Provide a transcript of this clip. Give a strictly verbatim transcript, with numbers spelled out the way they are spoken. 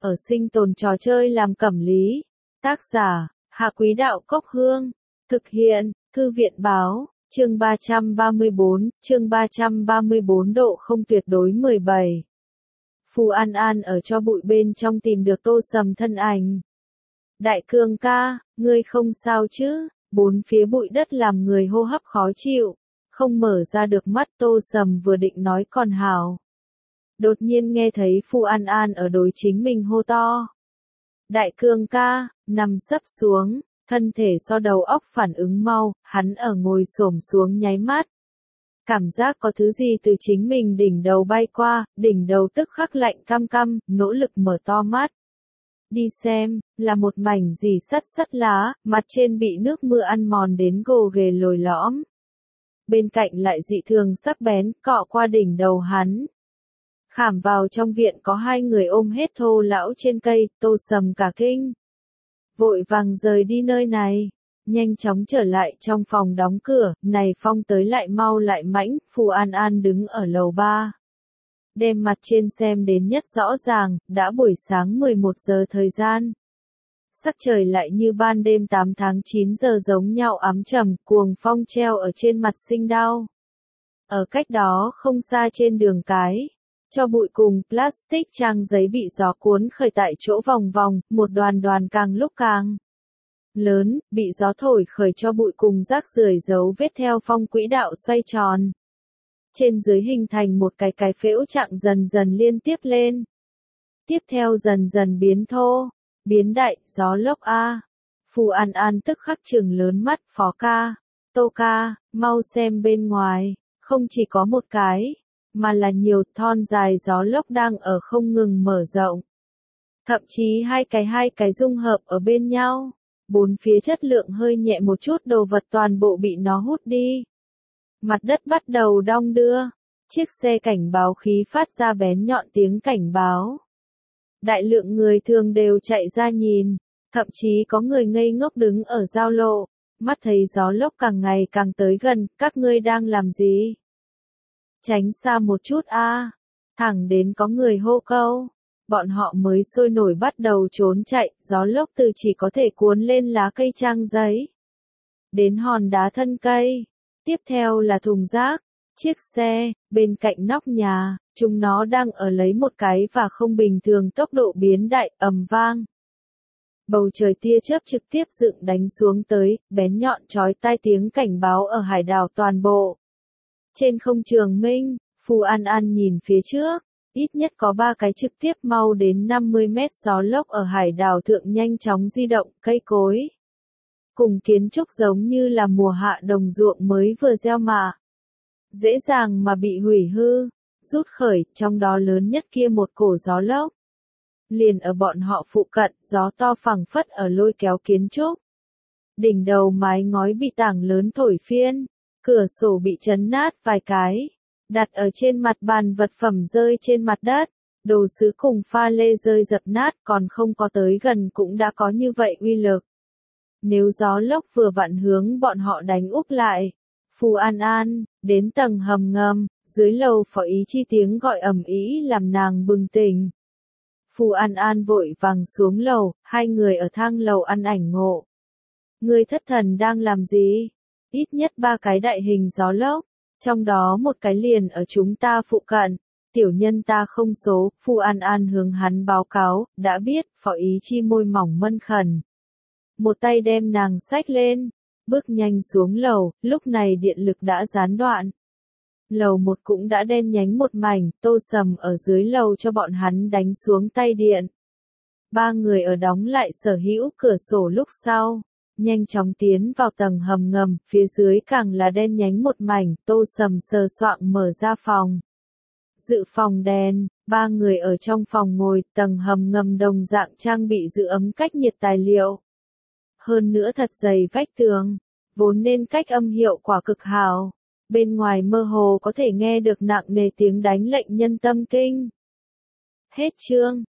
ở sinh tồn trò chơi làm cẩm lý. Tác giả, Hạ Quý Đạo Cốc Hương. Thực hiện, Thư viện Báo, chương ba trăm ba mươi bốn, chương ba trăm ba mươi bốn độ không tuyệt đối mười bảy. Phù An An ở cho bụi bên trong tìm được Tô Sầm thân ảnh. Đại Cương ca, ngươi không sao chứ? Bốn phía bụi đất làm người hô hấp khó chịu, không mở ra được mắt. Tô Sầm vừa định nói còn hảo. Đột nhiên nghe thấy Phù An An ở đối chính mình hô to. Đại Cương ca, nằm sấp xuống, thân thể so đầu óc phản ứng mau, hắn ở ngồi xổm xuống nháy mắt. Cảm giác có thứ gì từ chính mình đỉnh đầu bay qua, đỉnh đầu tức khắc lạnh căm căm, nỗ lực mở to mắt. Đi xem, là một mảnh gì sắt sắt lá, mặt trên bị nước mưa ăn mòn đến gồ ghề lồi lõm. Bên cạnh lại dị thường sắc bén, cọ qua đỉnh đầu hắn. Khảm vào trong viện có hai người ôm hết thô lão trên cây. Tô Sầm cả kinh. Vội vàng rời đi nơi này. Nhanh chóng trở lại trong phòng đóng cửa. Này phong tới lại mau lại mãnh. Phù An An đứng ở lầu ba. Đem mặt trên xem đến nhất rõ ràng. Đã buổi sáng mười một giờ thời gian. Sắc trời lại như ban đêm tám tháng chín giờ giống nhau ám trầm. Cuồng phong treo ở trên mặt sinh đau. Ở cách đó không xa trên đường cái. Cho bụi cùng plastic trang giấy bị gió cuốn khởi tại chỗ vòng vòng, một đoàn đoàn càng lúc càng lớn, bị gió thổi khởi cho bụi cùng rác rưởi dấu vết theo phong quỹ đạo xoay tròn. Trên dưới hình thành một cái cái phễu trạng dần dần liên tiếp lên. Tiếp theo dần dần biến thô, biến đại, gió lốc A. Phù An An tức khắc trừng lớn mắt. Phó ca, Tô ca, mau xem bên ngoài, không chỉ có một cái. Mà là nhiều thon dài gió lốc đang ở không ngừng mở rộng. Thậm chí hai cái hai cái dung hợp ở bên nhau. Bốn phía chất lượng hơi nhẹ một chút đồ vật toàn bộ bị nó hút đi. Mặt đất bắt đầu đong đưa. Chiếc xe cảnh báo khí phát ra bén nhọn tiếng cảnh báo. Đại lượng người thường đều chạy ra nhìn. Thậm chí có người ngây ngốc đứng ở giao lộ. Mắt thấy gió lốc càng ngày càng tới gần. Các ngươi đang làm gì? Tránh xa một chút a, à. Thẳng đến có người hô câu, bọn họ mới sôi nổi bắt đầu trốn chạy. Gió lốc từ chỉ có thể cuốn lên lá cây trang giấy, đến hòn đá thân cây, tiếp theo là thùng rác, chiếc xe, bên cạnh nóc nhà. Chúng nó đang ở lấy một cái và không bình thường tốc độ biến đại. Ầm vang, bầu trời tia chớp trực tiếp dựng đánh xuống tới, bén nhọn chói tai tiếng cảnh báo ở hải đảo toàn bộ. Trên không Trường Minh, Phù An An nhìn phía trước, ít nhất có ba cái trực tiếp mau đến năm mươi mét gió lốc ở hải đảo thượng nhanh chóng di động. Cây cối cùng kiến trúc giống như là mùa hạ đồng ruộng mới vừa gieo mà. Dễ dàng mà bị hủy hư, rút khởi. Trong đó lớn nhất kia một cổ gió lốc. Liền ở bọn họ phụ cận, gió to phẳng phất ở lôi kéo kiến trúc. Đỉnh đầu mái ngói bị tảng lớn thổi phiên. Cửa sổ bị chấn nát vài cái, đặt ở trên mặt bàn vật phẩm rơi trên mặt đất, đồ sứ cùng pha lê rơi dập nát. Còn không có tới gần cũng đã có như vậy uy lực. Nếu gió lốc vừa vặn hướng bọn họ đánh úp lại. Phù An An, đến tầng hầm ngầm, dưới lầu Phó Ý Chi tiếng gọi ầm ĩ làm nàng bừng tỉnh. Phù An An vội vàng xuống lầu, hai người ở thang lầu ăn ảnh ngộ. Người thất thần đang làm gì? Ít nhất ba cái đại hình gió lốc, trong đó một cái liền ở chúng ta phụ cận. Tiểu nhân ta không số. Phù An An hướng hắn báo cáo. Đã biết. Phó Ý Chi môi mỏng mân khẩn. Một tay đem nàng xách lên, bước nhanh xuống lầu. Lúc này điện lực đã gián đoạn. Lầu một cũng đã đen nhánh một mảnh. Tô Sầm ở dưới lầu cho bọn hắn đánh xuống tay điện. Ba người ở đóng lại sở hữu cửa sổ lúc sau. Nhanh chóng tiến vào tầng hầm ngầm, phía dưới càng là đen nhánh một mảnh. Tô Sầm sờ soạng mở ra phòng. Dự phòng đèn, ba người ở trong phòng ngồi. Tầng hầm ngầm đồng dạng trang bị giữ ấm cách nhiệt tài liệu. Hơn nữa thật dày vách tường, vốn nên cách âm hiệu quả cực hảo. Bên ngoài mơ hồ có thể nghe được nặng nề tiếng đánh lệnh nhân tâm kinh. Hết chương.